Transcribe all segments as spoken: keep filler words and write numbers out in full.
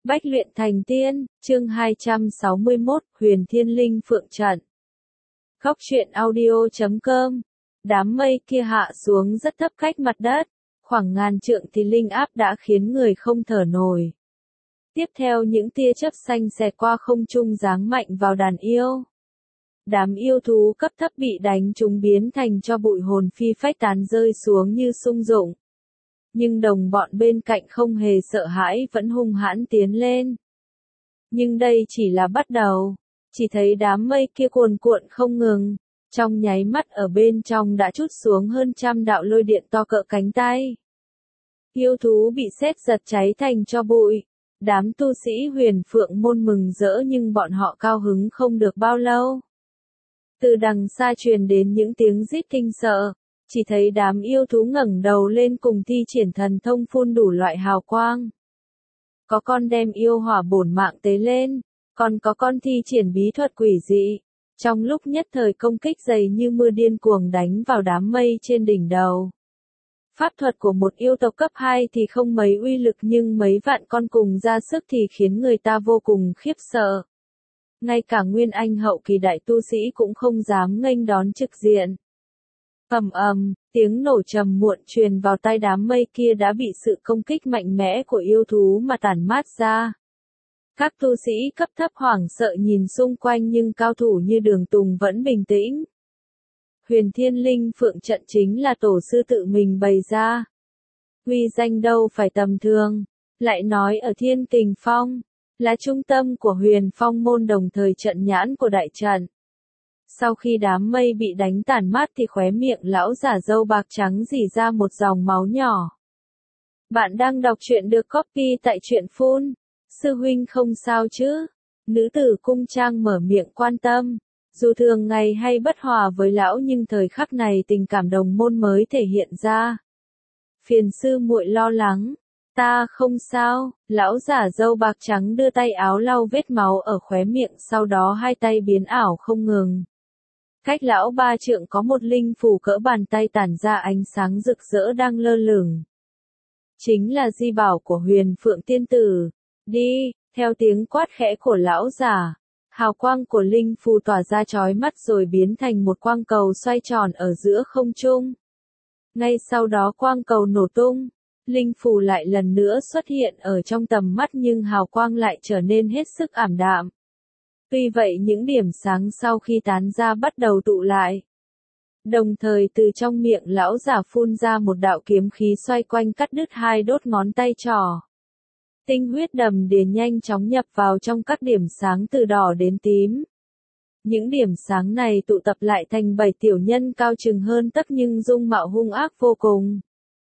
Bách luyện thành tiên, chương hai trăm sáu mươi mốt, Huyền Thiên Linh Phượng Trận. Góc truyện audio chấm com. Đám mây kia hạ xuống rất thấp cách mặt đất, khoảng ngàn trượng thì linh áp đã khiến người không thở nổi. Tiếp theo những tia chớp xanh xẹt qua không trung giáng mạnh vào đàn yêu. Đám yêu thú cấp thấp bị đánh chúng biến thành cho bụi hồn phi phách tán rơi xuống như sung dụng. Nhưng đồng bọn bên cạnh không hề sợ hãi vẫn hung hãn tiến lên. Nhưng đây chỉ là bắt đầu, chỉ thấy đám mây kia cuồn cuộn không ngừng, trong nháy mắt ở bên trong đã trút xuống hơn trăm đạo lôi điện to cỡ cánh tay. Yêu thú bị sét giật cháy thành tro bụi, đám tu sĩ Huyền Phượng môn mừng rỡ nhưng bọn họ cao hứng không được bao lâu. Từ đằng xa truyền đến những tiếng rít kinh sợ. Chỉ thấy đám yêu thú ngẩng đầu lên cùng thi triển thần thông phun đủ loại hào quang. Có con đem yêu hỏa bổn mạng tế lên, còn có con thi triển bí thuật quỷ dị. Trong lúc nhất thời công kích dày như mưa điên cuồng đánh vào đám mây trên đỉnh đầu. Pháp thuật của một yêu tộc cấp hai thì không mấy uy lực nhưng mấy vạn con cùng ra sức thì khiến người ta vô cùng khiếp sợ. Ngay cả Nguyên Anh hậu kỳ đại tu sĩ cũng không dám nghênh đón trực diện. Ầm ầm, tiếng nổ trầm muộn truyền vào tai đám mây kia đã bị sự công kích mạnh mẽ của yêu thú mà tản mát ra. Các tu sĩ cấp thấp hoảng sợ nhìn xung quanh nhưng cao thủ như Đường Tùng vẫn bình tĩnh. Huyền Thiên Linh Phượng Trận chính là tổ sư tự mình bày ra. Uy danh đâu phải tầm thường, lại nói ở Thiên Kình Phong, là trung tâm của Huyền Phong môn đồng thời trận nhãn của đại trận. Sau khi đám mây bị đánh tàn mát thì khóe miệng lão giả râu bạc trắng rỉ ra một dòng máu nhỏ. Bạn đang đọc truyện được copy tại truyện phun. Sư huynh không sao chứ? Nữ tử cung trang mở miệng quan tâm. Dù thường ngày hay bất hòa với lão nhưng thời khắc này tình cảm đồng môn mới thể hiện ra. Phiền sư muội lo lắng. Ta không sao, lão giả râu bạc trắng đưa tay áo lau vết máu ở khóe miệng sau đó hai tay biến ảo không ngừng. Cách lão ba trượng có một linh phủ cỡ bàn tay tản ra ánh sáng rực rỡ đang lơ lửng. Chính là di bảo của Huyền Phượng tiên tử. Đi, theo tiếng quát khẽ của lão giả, hào quang của linh phù tỏa ra chói mắt rồi biến thành một quang cầu xoay tròn ở giữa không trung. Ngay sau đó quang cầu nổ tung, linh phù lại lần nữa xuất hiện ở trong tầm mắt nhưng hào quang lại trở nên hết sức ảm đạm. Tuy vậy những điểm sáng sau khi tán ra bắt đầu tụ lại. Đồng thời từ trong miệng lão giả phun ra một đạo kiếm khí xoay quanh cắt đứt hai đốt ngón tay trỏ. Tinh huyết đầm đìa nhanh chóng nhập vào trong các điểm sáng từ đỏ đến tím. Những điểm sáng này tụ tập lại thành bảy tiểu nhân cao chừng hơn tấc nhưng dung mạo hung ác vô cùng.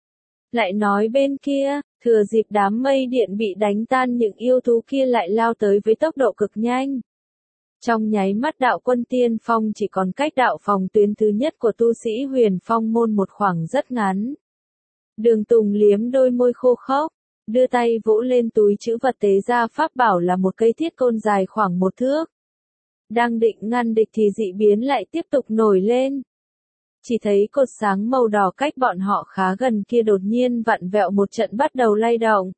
Lại nói bên kia, thừa dịp đám mây điện bị đánh tan những yêu thú kia lại lao tới với tốc độ cực nhanh. Trong nháy mắt đạo quân tiên phong chỉ còn cách đạo phòng tuyến thứ nhất của tu sĩ Huyền Phong môn một khoảng rất ngắn. Đường Tùng liếm đôi môi khô khốc, đưa tay vỗ lên túi trữ vật tế ra pháp bảo là một cây thiết côn dài khoảng một thước. Đang định ngăn địch thì dị biến lại tiếp tục nổi lên. Chỉ thấy cột sáng màu đỏ cách bọn họ khá gần kia đột nhiên vặn vẹo một trận bắt đầu lay động.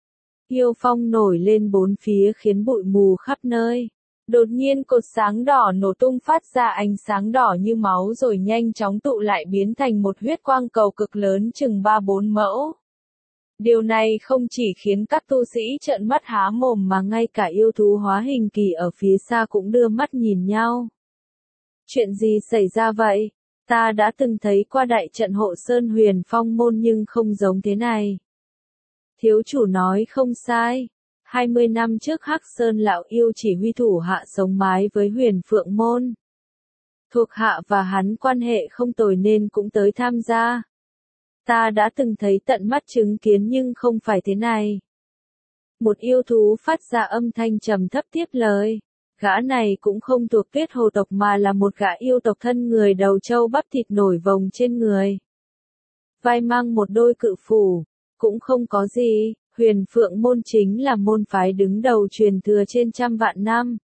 Yêu phong nổi lên bốn phía khiến bụi mù khắp nơi. Đột nhiên cột sáng đỏ nổ tung phát ra ánh sáng đỏ như máu rồi nhanh chóng tụ lại biến thành một huyết quang cầu cực lớn chừng ba bốn mẫu. Điều này không chỉ khiến các tu sĩ trợn mắt há mồm mà ngay cả yêu thú hóa hình kỳ ở phía xa cũng đưa mắt nhìn nhau. Chuyện gì xảy ra vậy? Ta đã từng thấy qua đại trận hộ sơn Huyền Phong môn nhưng không giống thế này. Thiếu chủ nói không sai. hai mươi năm trước Hắc Sơn lão yêu chỉ huy thủ hạ sống mái với Huyền Phượng môn. Thuộc hạ và hắn quan hệ không tồi nên cũng tới tham gia. Ta đã từng thấy tận mắt chứng kiến nhưng không phải thế này. Một yêu thú phát ra âm thanh trầm thấp tiếp lời. Gã này cũng không thuộc kết hồ tộc mà là một gã yêu tộc thân người đầu trâu bắp thịt nổi vòng trên người. Vai mang một đôi cự phủ. Cũng không có gì, Huyền Phượng môn chính là môn phái đứng đầu truyền thừa trên trăm vạn năm.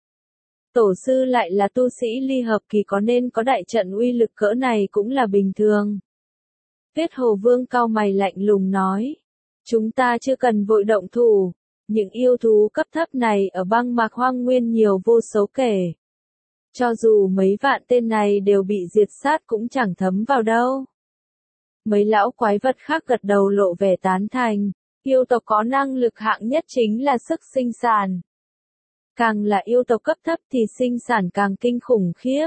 Tổ sư lại là tu sĩ ly hợp kỳ có nên có đại trận uy lực cỡ này cũng là bình thường. Tuyết Hồ Vương cau mày lạnh lùng nói. Chúng ta chưa cần vội động thủ. Những yêu thú cấp thấp này ở băng mạc hoang nguyên nhiều vô số kể. Cho dù mấy vạn tên này đều bị diệt sát cũng chẳng thấm vào đâu. Mấy lão quái vật khác gật đầu lộ vẻ tán thành. Yêu tộc có năng lực hạng nhất chính là sức sinh sản. Càng là yêu tộc cấp thấp thì sinh sản càng kinh khủng khiếp.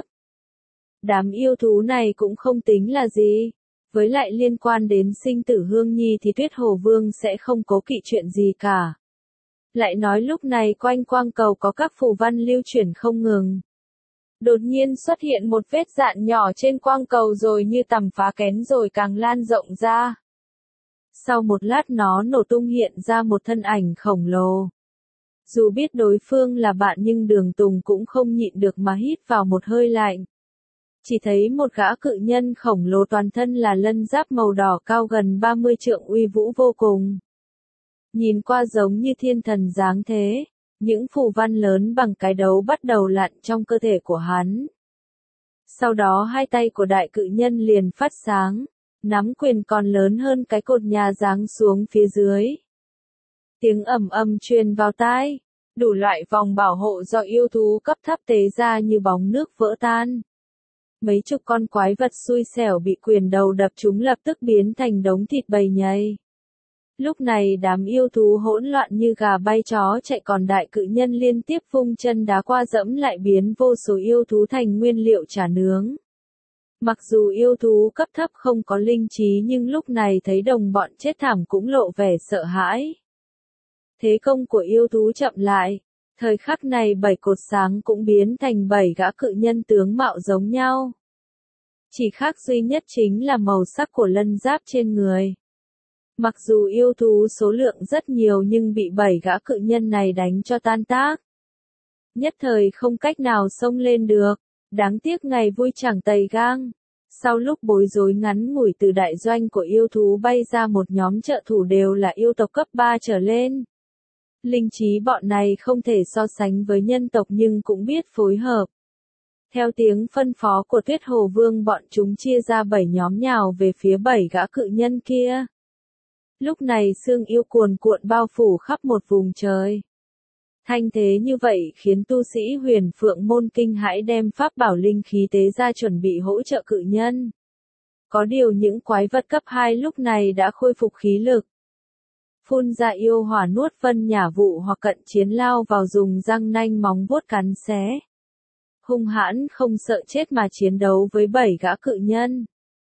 Đám yêu thú này cũng không tính là gì. Với lại liên quan đến sinh tử Hương Nhi thì Tuyết Hồ Vương sẽ không cố kỵ chuyện gì cả. Lại nói lúc này quanh quang cầu có các phù văn lưu chuyển không ngừng. Đột nhiên xuất hiện một vết dạn nhỏ trên quang cầu rồi như tầm phá kén rồi càng lan rộng ra. Sau một lát nó nổ tung hiện ra một thân ảnh khổng lồ. Dù biết đối phương là bạn nhưng Đường Tùng cũng không nhịn được mà hít vào một hơi lạnh. Chỉ thấy một gã cự nhân khổng lồ toàn thân là lân giáp màu đỏ cao gần ba mươi trượng uy vũ vô cùng. Nhìn qua giống như thiên thần dáng thế, những phù văn lớn bằng cái đấu bắt đầu lặn trong cơ thể của hắn. Sau đó hai tay của đại cự nhân liền phát sáng, nắm quyền còn lớn hơn cái cột nhà giáng xuống phía dưới. Tiếng ầm ầm truyền vào tai, đủ loại vòng bảo hộ do yêu thú cấp thấp tế ra như bóng nước vỡ tan. Mấy chục con quái vật xui xẻo bị quyền đầu đập chúng lập tức biến thành đống thịt bầy nhầy. Lúc này đám yêu thú hỗn loạn như gà bay chó chạy còn đại cự nhân liên tiếp vung chân đá qua dẫm lại biến vô số yêu thú thành nguyên liệu chả nướng. Mặc dù yêu thú cấp thấp không có linh trí nhưng lúc này thấy đồng bọn chết thảm cũng lộ vẻ sợ hãi. Thế công của yêu thú chậm lại, thời khắc này bảy cột sáng cũng biến thành bảy gã cự nhân tướng mạo giống nhau. Chỉ khác duy nhất chính là màu sắc của lân giáp trên người. Mặc dù yêu thú số lượng rất nhiều nhưng bị bảy gã cự nhân này đánh cho tan tác. Nhất thời không cách nào xông lên được, đáng tiếc ngày vui chẳng tày gang. Sau lúc bối rối ngắn ngủi từ đại doanh của yêu thú bay ra một nhóm trợ thủ đều là yêu tộc cấp ba trở lên. Linh trí bọn này không thể so sánh với nhân tộc nhưng cũng biết phối hợp. Theo tiếng phân phó của Tuyết Hồ Vương bọn chúng chia ra bảy nhóm nhào về phía bảy gã cự nhân kia. Lúc này sương yêu cuồn cuộn bao phủ khắp một vùng trời. Thanh thế như vậy khiến tu sĩ Huyền Phượng môn kinh hãi đem pháp bảo linh khí tế ra chuẩn bị hỗ trợ cự nhân. Có điều những quái vật cấp hai lúc này đã khôi phục khí lực. Phun ra yêu hỏa nuốt vân nhả vụ hoặc cận chiến lao vào dùng răng nanh móng vuốt cắn xé. Hung hãn không sợ chết mà chiến đấu với bảy gã cự nhân.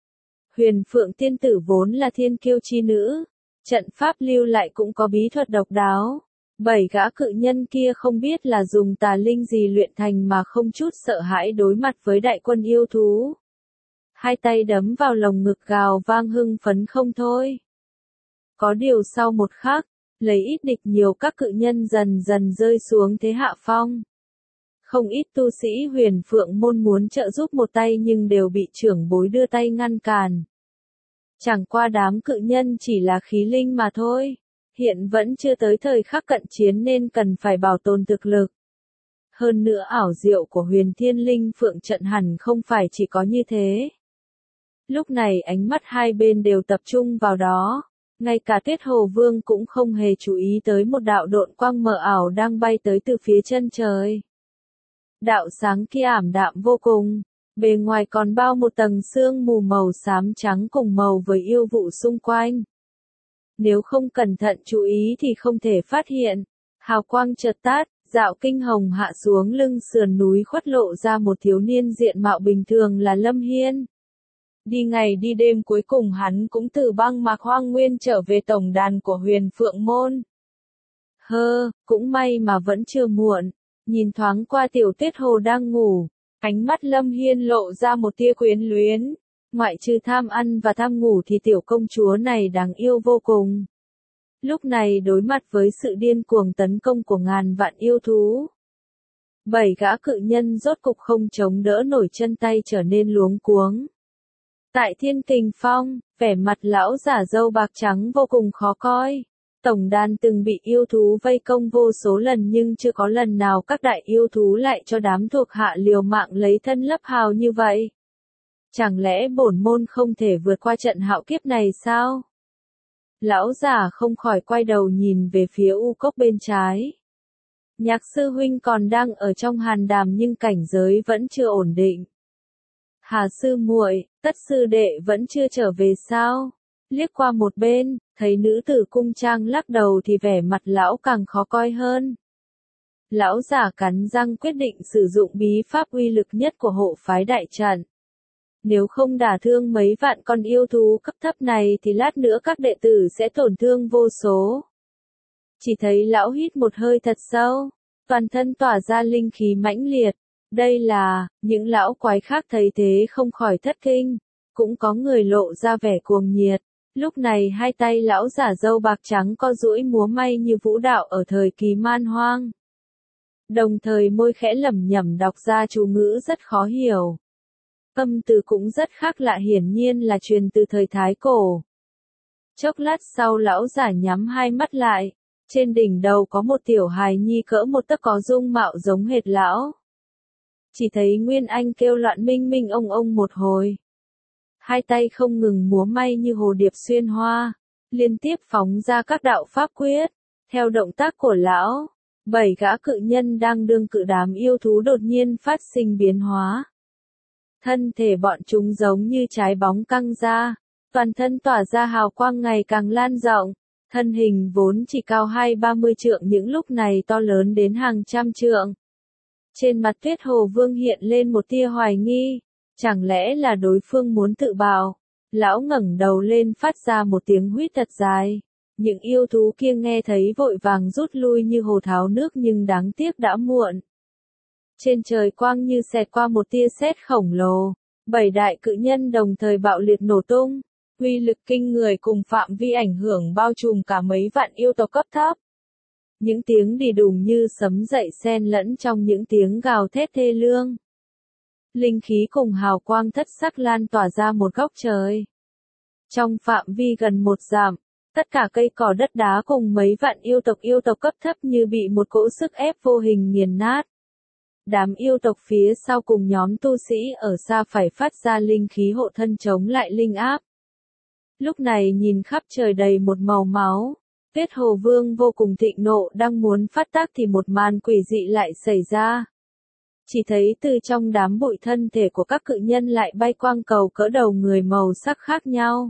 Huyền Phượng tiên tử vốn là thiên kiêu chi nữ, trận pháp lưu lại cũng có bí thuật độc đáo. Bảy gã cự nhân kia không biết là dùng tà linh gì luyện thành mà không chút sợ hãi đối mặt với đại quân yêu thú. Hai tay đấm vào lồng ngực gào vang hưng phấn không thôi. Có điều sau một khắc, lấy ít địch nhiều các cự nhân dần dần rơi xuống thế hạ phong. Không ít tu sĩ Huyền Phượng môn muốn trợ giúp một tay nhưng đều bị trưởng bối đưa tay ngăn cản. Chẳng qua đám cự nhân chỉ là khí linh mà thôi. Hiện vẫn chưa tới thời khắc cận chiến nên cần phải bảo tồn thực lực. Hơn nữa ảo diệu của Huyền Thiên Linh Phượng trận hẳn không phải chỉ có như thế. Lúc này ánh mắt hai bên đều tập trung vào đó. Ngay cả Tuyết Hồ Vương cũng không hề chú ý tới một đạo độn quang mờ ảo đang bay tới từ phía chân trời. Đạo sáng kia ảm đạm vô cùng, bề ngoài còn bao một tầng sương mù màu xám trắng cùng màu với yêu vụ xung quanh. Nếu không cẩn thận chú ý thì không thể phát hiện. Hào quang chợt tắt, dạo kinh hồng hạ xuống lưng sườn núi khuất lộ ra một thiếu niên diện mạo bình thường là Lâm Hiên. Đi ngày đi đêm cuối cùng hắn cũng từ băng mạc hoang nguyên trở về tổng đàn của Huyền Phượng môn. Hơ, cũng may mà vẫn chưa muộn. Nhìn thoáng qua tiểu Tuyết Hồ đang ngủ, ánh mắt Lâm Hiên lộ ra một tia quyến luyến. Ngoại trừ tham ăn và tham ngủ thì tiểu công chúa này đáng yêu vô cùng. Lúc này đối mặt với sự điên cuồng tấn công của ngàn vạn yêu thú. Bảy gã cự nhân rốt cục không chống đỡ nổi chân tay trở nên luống cuống. Tại Thiên Kình Phong, vẻ mặt lão giả râu bạc trắng vô cùng khó coi. Tổng đàn từng bị yêu thú vây công vô số lần nhưng chưa có lần nào các đại yêu thú lại cho đám thuộc hạ liều mạng lấy thân lấp hào như vậy. Chẳng lẽ bổn môn không thể vượt qua trận hạo kiếp này sao? Lão giả không khỏi quay đầu nhìn về phía u cốc bên trái. Nhạc sư huynh còn đang ở trong hàn đàm nhưng cảnh giới vẫn chưa ổn định. Hà sư muội, Tất sư đệ vẫn chưa trở về sao? Liếc qua một bên, thấy nữ tử cung trang lắc đầu thì vẻ mặt lão càng khó coi hơn. Lão giả cắn răng quyết định sử dụng bí pháp uy lực nhất của hộ phái đại trận. Nếu không đả thương mấy vạn con yêu thú cấp thấp này thì lát nữa các đệ tử sẽ tổn thương vô số. Chỉ thấy lão hít một hơi thật sâu, toàn thân tỏa ra linh khí mãnh liệt. Đây là, những lão quái khác thấy thế không khỏi thất kinh, cũng có người lộ ra vẻ cuồng nhiệt. Lúc này hai tay lão giả râu bạc trắng co duỗi múa may như vũ đạo ở thời kỳ man hoang. Đồng thời môi khẽ lẩm nhẩm đọc ra chú ngữ rất khó hiểu. Âm từ cũng rất khác lạ, hiển nhiên là truyền từ thời Thái Cổ. Chốc lát sau lão giả nhắm hai mắt lại, trên đỉnh đầu có một tiểu hài nhi cỡ một tấc có dung mạo giống hệt lão. Chỉ thấy Nguyên Anh kêu loạn minh minh ông ông một hồi. Hai tay không ngừng múa may như hồ điệp xuyên hoa, liên tiếp phóng ra các đạo pháp quyết. Theo động tác của lão, bảy gã cự nhân đang đương cự đám yêu thú đột nhiên phát sinh biến hóa. Thân thể bọn chúng giống như trái bóng căng ra, toàn thân tỏa ra hào quang ngày càng lan rộng, thân hình vốn chỉ cao hai ba mươi trượng những lúc này to lớn đến hàng trăm trượng. Trên mặt Tuyết Hồ Vương hiện lên một tia hoài nghi, chẳng lẽ là đối phương muốn tự bào? Lão ngẩng đầu lên phát ra một tiếng huýt thật dài. Những yêu thú kia nghe thấy vội vàng rút lui như hồ tháo nước nhưng đáng tiếc đã muộn. Trên trời quang như xẹt qua một tia sét khổng lồ, bảy đại cự nhân đồng thời bạo liệt nổ tung, uy lực kinh người cùng phạm vi ảnh hưởng bao trùm cả mấy vạn yêu tộc cấp thấp. Những tiếng đì đùng như sấm dậy xen lẫn trong những tiếng gào thét thê lương. Linh khí cùng hào quang thất sắc lan tỏa ra một góc trời. Trong phạm vi gần một dặm, tất cả cây cỏ đất đá cùng mấy vạn yêu tộc yêu tộc cấp thấp như bị một cỗ sức ép vô hình nghiền nát. Đám yêu tộc phía sau cùng nhóm tu sĩ ở xa phải phát ra linh khí hộ thân chống lại linh áp. Lúc này nhìn khắp trời đầy một màu máu, Tuyết Hồ Vương vô cùng thịnh nộ đang muốn phát tác thì một màn quỷ dị lại xảy ra. Chỉ thấy từ trong đám bụi thân thể của các cự nhân lại bay quang cầu cỡ đầu người màu sắc khác nhau.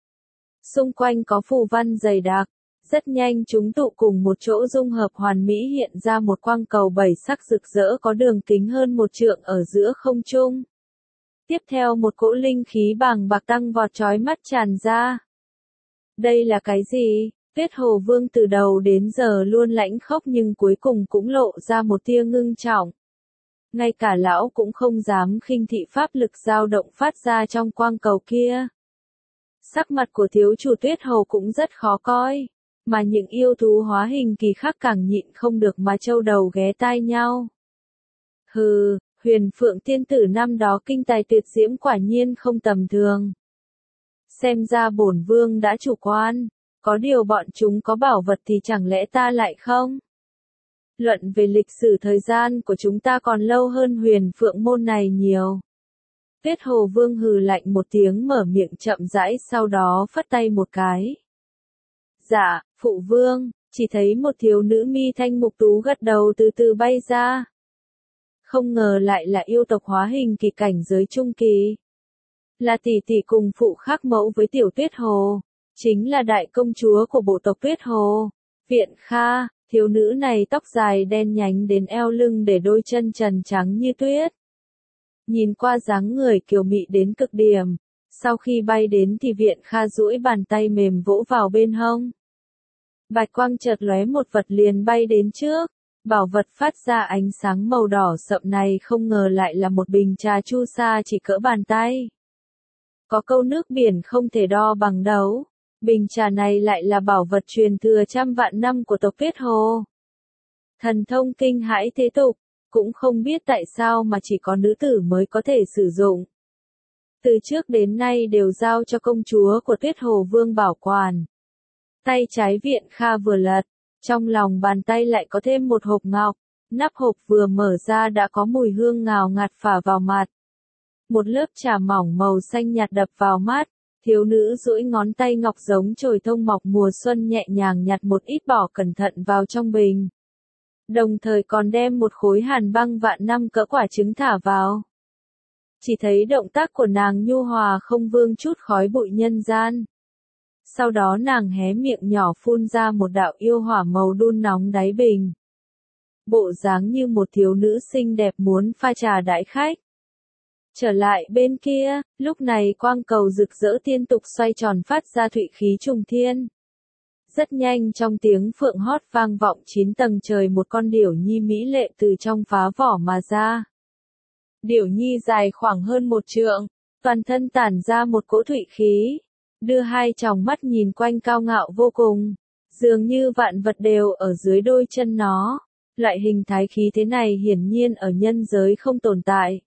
Xung quanh có phù văn dày đặc, rất nhanh chúng tụ cùng một chỗ dung hợp hoàn mỹ hiện ra một quang cầu bảy sắc rực rỡ có đường kính hơn một trượng ở giữa không trung. Tiếp theo một cỗ linh khí bàng bạc tăng vọt chói mắt tràn ra. Đây là cái gì? Tuyết Hồ Vương từ đầu đến giờ luôn lãnh khốc nhưng cuối cùng cũng lộ ra một tia ngưng trọng. Ngay cả lão cũng không dám khinh thị pháp lực dao động phát ra trong quang cầu kia. Sắc mặt của thiếu chủ Tuyết Hồ cũng rất khó coi, mà những yêu thú hóa hình kỳ khác càng nhịn không được mà trâu đầu ghé tai nhau. Hừ, Huyền Phượng tiên tử năm đó kinh tài tuyệt diễm quả nhiên không tầm thường. Xem ra bổn vương đã chủ quan, có điều bọn chúng có bảo vật thì chẳng lẽ ta lại không? Luận về lịch sử thời gian của chúng ta còn lâu hơn Huyền Phượng môn này nhiều. Tuyết Hồ Vương hừ lạnh một tiếng mở miệng chậm rãi sau đó phất tay một cái. Dạ, phụ vương, chỉ thấy một thiếu nữ mi thanh mục tú gật đầu từ từ bay ra. Không ngờ lại là yêu tộc hóa hình kỳ cảnh giới trung kỳ. Là tỷ tỷ cùng phụ khác mẫu với tiểu Tuyết Hồ, chính là đại công chúa của bộ tộc Tuyết Hồ, Viện Kha. Thiếu nữ này tóc dài đen nhánh đến eo lưng để đôi chân trần trắng như tuyết. Nhìn qua dáng người kiều mị đến cực điểm, sau khi bay đến thì Viện Kha duỗi bàn tay mềm vỗ vào bên hông. Bạch quang chợt lóe một vật liền bay đến trước, bảo vật phát ra ánh sáng màu đỏ sậm này không ngờ lại là một bình trà chu sa chỉ cỡ bàn tay. Có câu nước biển không thể đo bằng đấu. Bình trà này lại là bảo vật truyền thừa trăm vạn năm của tộc Tuyết Hồ. Thần thông kinh hãi thế tục, cũng không biết tại sao mà chỉ có nữ tử mới có thể sử dụng. Từ trước đến nay đều giao cho công chúa của Tuyết Hồ Vương bảo quản. Tay trái Viện Kha vừa lật, trong lòng bàn tay lại có thêm một hộp ngọc, nắp hộp vừa mở ra đã có mùi hương ngào ngạt phả vào mặt. Một lớp trà mỏng màu xanh nhạt đập vào mắt. Thiếu nữ duỗi ngón tay ngọc giống chồi thông mọc mùa xuân nhẹ nhàng nhặt một ít bỏ cẩn thận vào trong bình. Đồng thời còn đem một khối hàn băng vạn năm cỡ quả trứng thả vào. Chỉ thấy động tác của nàng nhu hòa không vương chút khói bụi nhân gian. Sau đó nàng hé miệng nhỏ phun ra một đạo yêu hỏa màu đun nóng đáy bình. Bộ dáng như một thiếu nữ xinh đẹp muốn pha trà đãi khách. Trở lại bên kia, lúc này quang cầu rực rỡ liên tục xoay tròn phát ra thụy khí trùng thiên. Rất nhanh trong tiếng phượng hót vang vọng chín tầng trời một con điểu nhi mỹ lệ từ trong phá vỏ mà ra. Điểu nhi dài khoảng hơn một trượng, toàn thân tản ra một cỗ thụy khí, đưa hai tròng mắt nhìn quanh cao ngạo vô cùng, dường như vạn vật đều ở dưới đôi chân nó. Loại hình thái khí thế này hiển nhiên ở nhân giới không tồn tại,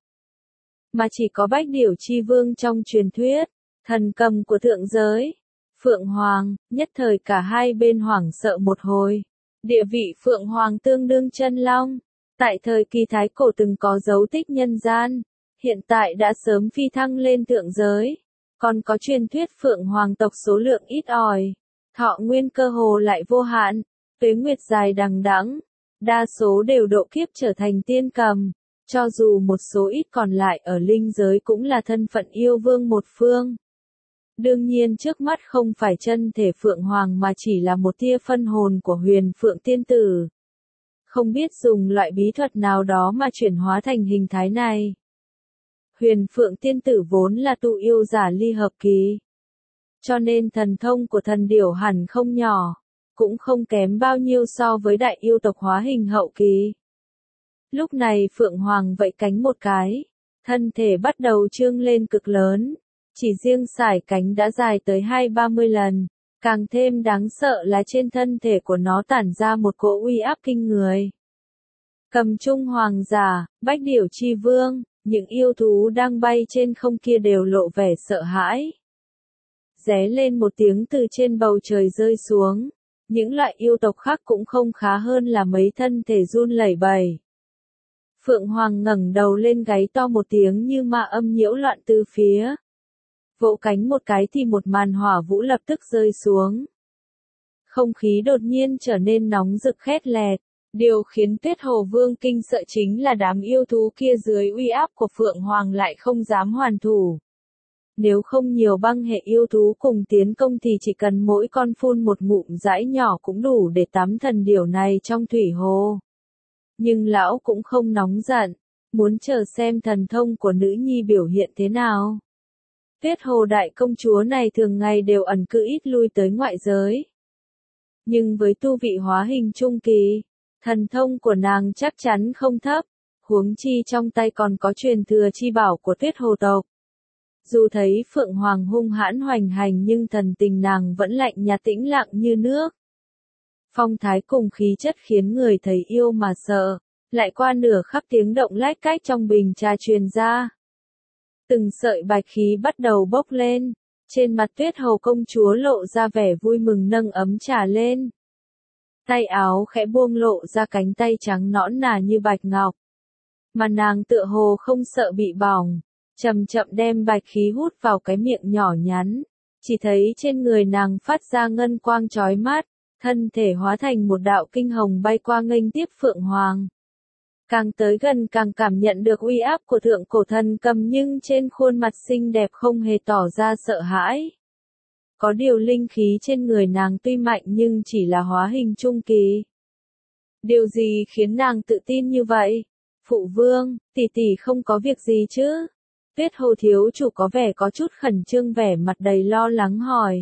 mà chỉ có Bách Điểu Chi Vương trong truyền thuyết, thần cầm của thượng giới. Phượng Hoàng, nhất thời cả hai bên hoảng sợ một hồi. Địa vị Phượng Hoàng tương đương chân long, tại thời kỳ thái cổ từng có dấu tích nhân gian, hiện tại đã sớm phi thăng lên thượng giới. Còn có truyền thuyết Phượng Hoàng tộc số lượng ít ỏi, thọ nguyên cơ hồ lại vô hạn, tuế nguyệt dài đằng đẵng, đa số đều độ kiếp trở thành tiên cầm, cho dù một số ít còn lại ở linh giới cũng là thân phận yêu vương một phương. Đương nhiên trước mắt không phải chân thể Phượng Hoàng mà chỉ là một tia phân hồn của huyền Phượng tiên tử. Không biết dùng loại bí thuật nào đó mà chuyển hóa thành hình thái này. Huyền Phượng tiên tử vốn là tụ yêu giả ly hợp kỳ. Cho nên thần thông của thần điểu hẳn không nhỏ, cũng không kém bao nhiêu so với đại yêu tộc hóa hình hậu kỳ. Lúc này Phượng Hoàng vẫy cánh một cái, thân thể bắt đầu trương lên cực lớn. Chỉ riêng sải cánh đã dài tới hai ba mươi lần, càng thêm đáng sợ là trên thân thể của nó tản ra một cỗ uy áp kinh người. Cầm trung hoàng giả, Bách Điểu Chi Vương, những yêu thú đang bay trên không kia đều lộ vẻ sợ hãi. Ré lên một tiếng từ trên bầu trời rơi xuống, những loại yêu tộc khác cũng không khá hơn là mấy thân thể run lẩy bẩy. Phượng Hoàng ngẩng đầu lên gáy to một tiếng như ma âm nhiễu loạn tứ phía. Vỗ cánh một cái thì một màn hỏa vũ lập tức rơi xuống. Không khí đột nhiên trở nên nóng rực khét lẹt. Điều khiến Tuyết Hồ Vương kinh sợ chính là đám yêu thú kia dưới uy áp của Phượng Hoàng lại không dám hoàn thủ. Nếu không nhiều băng hệ yêu thú cùng tiến công thì chỉ cần mỗi con phun một ngụm dãi nhỏ cũng đủ để tắm thần điểu này trong thủy hồ. Nhưng lão cũng không nóng giận, muốn chờ xem thần thông của nữ nhi biểu hiện thế nào. Tuyết Hồ đại công chúa này thường ngày đều ẩn cư ít lui tới ngoại giới. Nhưng với tu vị hóa hình trung kỳ, thần thông của nàng chắc chắn không thấp, huống chi trong tay còn có truyền thừa chi bảo của Tuyết Hồ tộc. Dù thấy Phượng Hoàng hung hãn hoành hành nhưng thần tình nàng vẫn lạnh nhạt tĩnh lặng như nước. Phong thái cùng khí chất khiến người thấy yêu mà sợ, lại qua nửa khắc tiếng động lách cách trong bình trà truyền ra. Từng sợi bạch khí bắt đầu bốc lên, trên mặt Tuyết Hồ công chúa lộ ra vẻ vui mừng nâng ấm trà lên. Tay áo khẽ buông lộ ra cánh tay trắng nõn nà như bạch ngọc. Mà nàng tựa hồ không sợ bị bỏng, chậm chậm đem bạch khí hút vào cái miệng nhỏ nhắn. Chỉ thấy trên người nàng phát ra ngân quang chói mắt, thân thể hóa thành một đạo kinh hồng bay qua nghênh tiếp Phượng Hoàng. Càng tới gần càng cảm nhận được uy áp của thượng cổ thần cầm nhưng trên khuôn mặt xinh đẹp không hề tỏ ra sợ hãi. Có điều linh khí trên người nàng tuy mạnh nhưng chỉ là hóa hình trung kỳ. Điều gì khiến nàng tự tin như vậy? Phụ vương, tỷ tỷ không có việc gì chứ? Tuyết Hồ thiếu chủ có vẻ có chút khẩn trương vẻ mặt đầy lo lắng hỏi.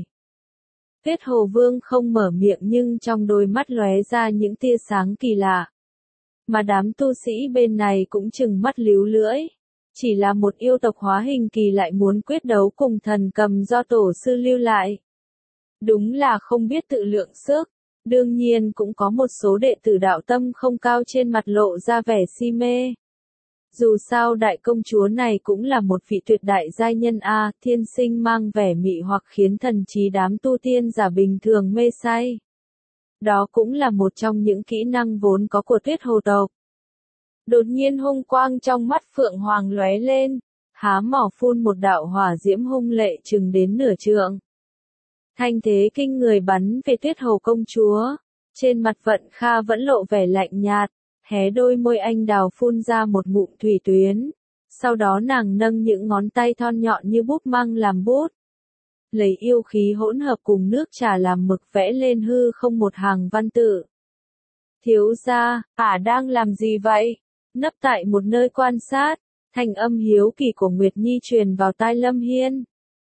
Tuyết Hồ vương không mở miệng nhưng trong đôi mắt lóe ra những tia sáng kỳ lạ. Mà đám tu sĩ bên này cũng trừng mắt líu lưỡi. Chỉ là một yêu tộc hóa hình kỳ lại muốn quyết đấu cùng thần cầm do tổ sư lưu lại. Đúng là không biết tự lượng sức. Đương nhiên cũng có một số đệ tử đạo tâm không cao trên mặt lộ ra vẻ si mê. Dù sao đại công chúa này cũng là một vị tuyệt đại giai nhân A, thiên sinh mang vẻ mị hoặc khiến thần trí đám tu tiên giả bình thường mê say. Đó cũng là một trong những kỹ năng vốn có của Tuyết Hồ tộc. Đột nhiên hung quang trong mắt Phượng Hoàng lóe lên, há mỏ phun một đạo hỏa diễm hung lệ chừng đến nửa trượng. Thanh thế kinh người bắn về Tuyết Hồ công chúa, trên mặt Vận Kha vẫn lộ vẻ lạnh nhạt, hé đôi môi anh đào phun ra một ngụm thủy tuyến, sau đó nàng nâng những ngón tay thon nhọn như búp măng làm bút, lấy yêu khí hỗn hợp cùng nước trà làm mực vẽ lên hư không một hàng văn tự. Thiếu gia, ả đang làm gì vậy? Nấp tại một nơi quan sát, thanh âm hiếu kỳ của Nguyệt Nhi truyền vào tai Lâm Hiên.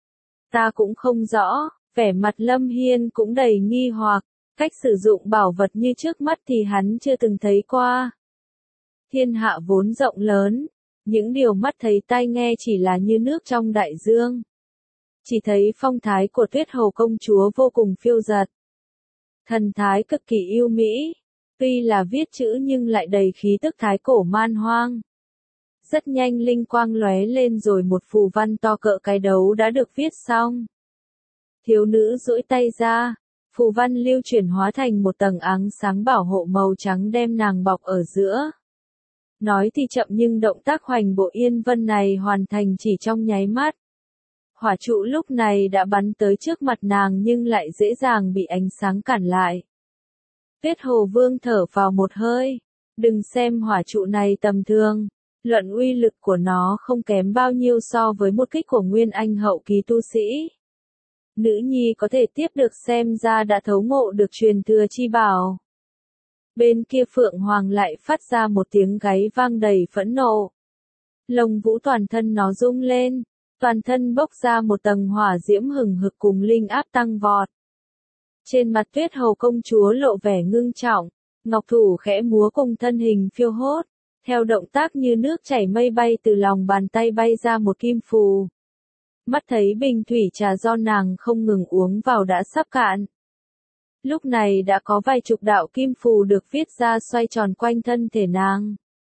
Ta cũng không rõ, vẻ mặt Lâm Hiên cũng đầy nghi hoặc, cách sử dụng bảo vật như trước mắt thì hắn chưa từng thấy qua. Thiên hạ vốn rộng lớn, những điều mắt thấy tai nghe chỉ là như nước trong đại dương. Chỉ thấy phong thái của Tuyết Hồ công chúa vô cùng phiêu dật. Thần thái cực kỳ yêu mỹ, tuy là viết chữ nhưng lại đầy khí tức thái cổ man hoang. Rất nhanh linh quang lóe lên rồi một phù văn to cỡ cái đấu đã được viết xong. Thiếu nữ duỗi tay ra, phù văn lưu chuyển hóa thành một tầng áng sáng bảo hộ màu trắng đem nàng bọc ở giữa. Nói thì chậm nhưng động tác hoành bộ yên vân này hoàn thành chỉ trong nháy mắt. Hỏa trụ lúc này đã bắn tới trước mặt nàng nhưng lại dễ dàng bị ánh sáng cản lại. Tuyết Hồ Vương thở vào một hơi, đừng xem hỏa trụ này tầm thường, luận uy lực của nó không kém bao nhiêu so với một kích của Nguyên Anh hậu kỳ tu sĩ. Nữ nhi có thể tiếp được xem ra đã thấu ngộ được truyền thừa chi bảo. Bên kia Phượng Hoàng lại phát ra một tiếng gáy vang đầy phẫn nộ. Lông vũ toàn thân nó rung lên, toàn thân bốc ra một tầng hỏa diễm hừng hực cùng linh áp tăng vọt. Trên mặt Tuyết Hồ công chúa lộ vẻ ngưng trọng, ngọc thủ khẽ múa cùng thân hình phiêu hốt, theo động tác như nước chảy mây bay từ lòng bàn tay bay ra một kim phù. Mắt thấy bình thủy trà do nàng không ngừng uống vào đã sắp cạn. Lúc này đã có vài chục đạo kim phù được viết ra xoay tròn quanh thân thể nàng.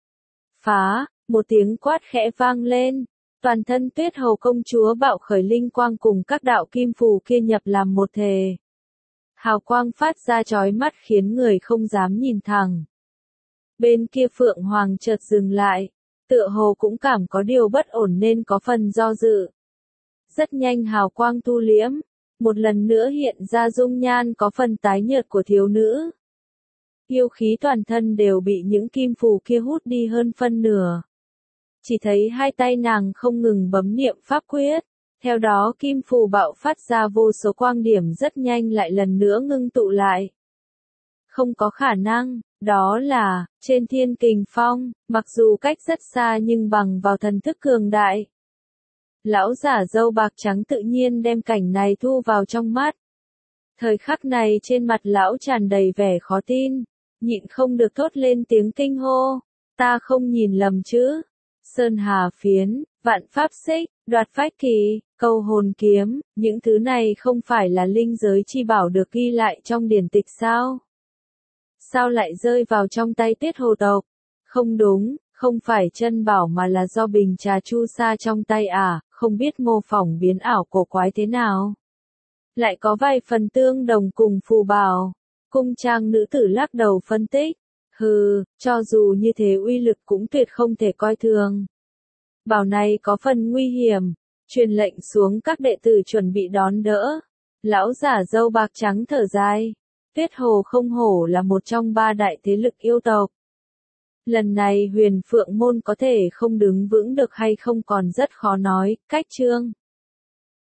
Phá, một tiếng quát khẽ vang lên, toàn thân Tuyết Hồ công chúa bạo khởi linh quang cùng các đạo kim phù kia nhập làm một thể. Hào quang phát ra chói mắt khiến người không dám nhìn thẳng. Bên kia Phượng Hoàng chợt dừng lại, tựa hồ cũng cảm có điều bất ổn nên có phần do dự. Rất nhanh hào quang thu liễm, một lần nữa hiện ra dung nhan có phần tái nhợt của thiếu nữ. Yêu khí toàn thân đều bị những kim phù kia hút đi hơn phân nửa. Chỉ thấy hai tay nàng không ngừng bấm niệm pháp quyết, theo đó kim phù bạo phát ra vô số quang điểm rất nhanh lại lần nữa ngưng tụ lại. Không có khả năng, đó là, trên Thiên Kình Phong, mặc dù cách rất xa nhưng bằng vào thần thức cường đại. Lão giả râu bạc trắng tự nhiên đem cảnh này thu vào trong mắt. Thời khắc này trên mặt lão tràn đầy vẻ khó tin, nhịn không được thốt lên tiếng kinh hô, ta không nhìn lầm chứ. Sơn Hà Phiến, Vạn Pháp Xích, Đoạt Phách Kỳ, Câu Hồn Kiếm, những thứ này không phải là linh giới chi bảo được ghi lại trong điển tịch sao? Sao lại rơi vào trong tay Tuyết Hồ tộc? Không đúng, không phải chân bảo mà là do bình trà chu sa trong tay à, không biết mô phỏng biến ảo cổ quái thế nào. Lại có vài phần tương đồng cùng phù bảo. Cung trang nữ tử lắc đầu phân tích. Hừ, cho dù như thế uy lực cũng tuyệt không thể coi thường. Bảo này có phần nguy hiểm, truyền lệnh xuống các đệ tử chuẩn bị đón đỡ. Lão giả râu bạc trắng thở dài. Tuyết Hồ không hổ là một trong ba đại thế lực yêu tộc. Lần này Huyền Phượng môn có thể không đứng vững được hay không còn rất khó nói, cách chương.